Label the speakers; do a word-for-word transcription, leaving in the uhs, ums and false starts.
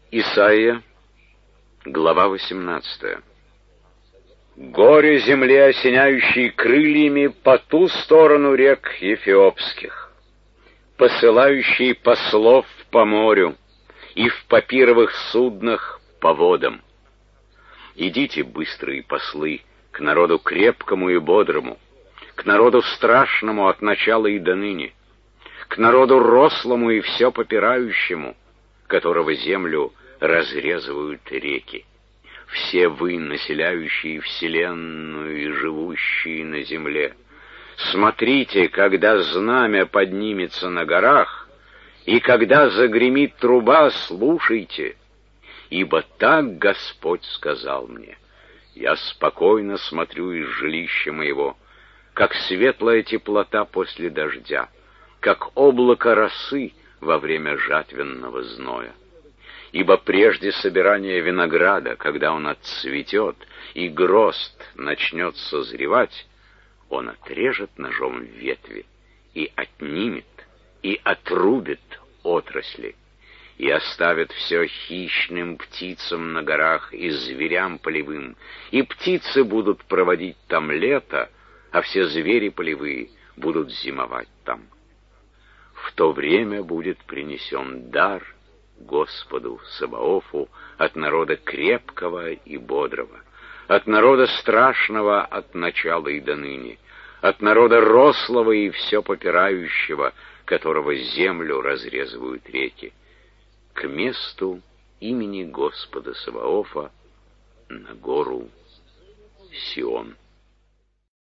Speaker 1: Исайя, глава восемнадцатая. Горе земле, осеняющей крыльями по ту сторону рек Эфиопских, посылающей послов по морю и в папировых суднах по водам. Идите, быстрые послы, к народу крепкому и бодрому, к народу страшному от начала и до ныне, к народу рослому и все попирающему, которого землю разрезывают реки. Все вы, населяющие вселенную и живущие на земле, смотрите, когда знамя поднимется на горах, и когда загремит труба, слушайте, ибо так Господь сказал мне: я спокойно смотрю из жилища моего, как светлая теплота после дождя, как облако росы во время жатвенного зноя. Ибо прежде собирания винограда, когда он отцветет и грозд начнет созревать, он отрежет ножом ветви и отнимет, и отрубит отрасли, и оставит все хищным птицам на горах и зверям полевым, и птицы будут проводить там лето, а все звери полевые будут зимовать там. В то время будет принесен дар Господу Саваофу от народа крепкого и бодрого, от народа страшного от начала и до ныне, от народа рослого и все попирающего, которого землю разрезывают реки, к месту имени Господа Саваофа на гору Сион.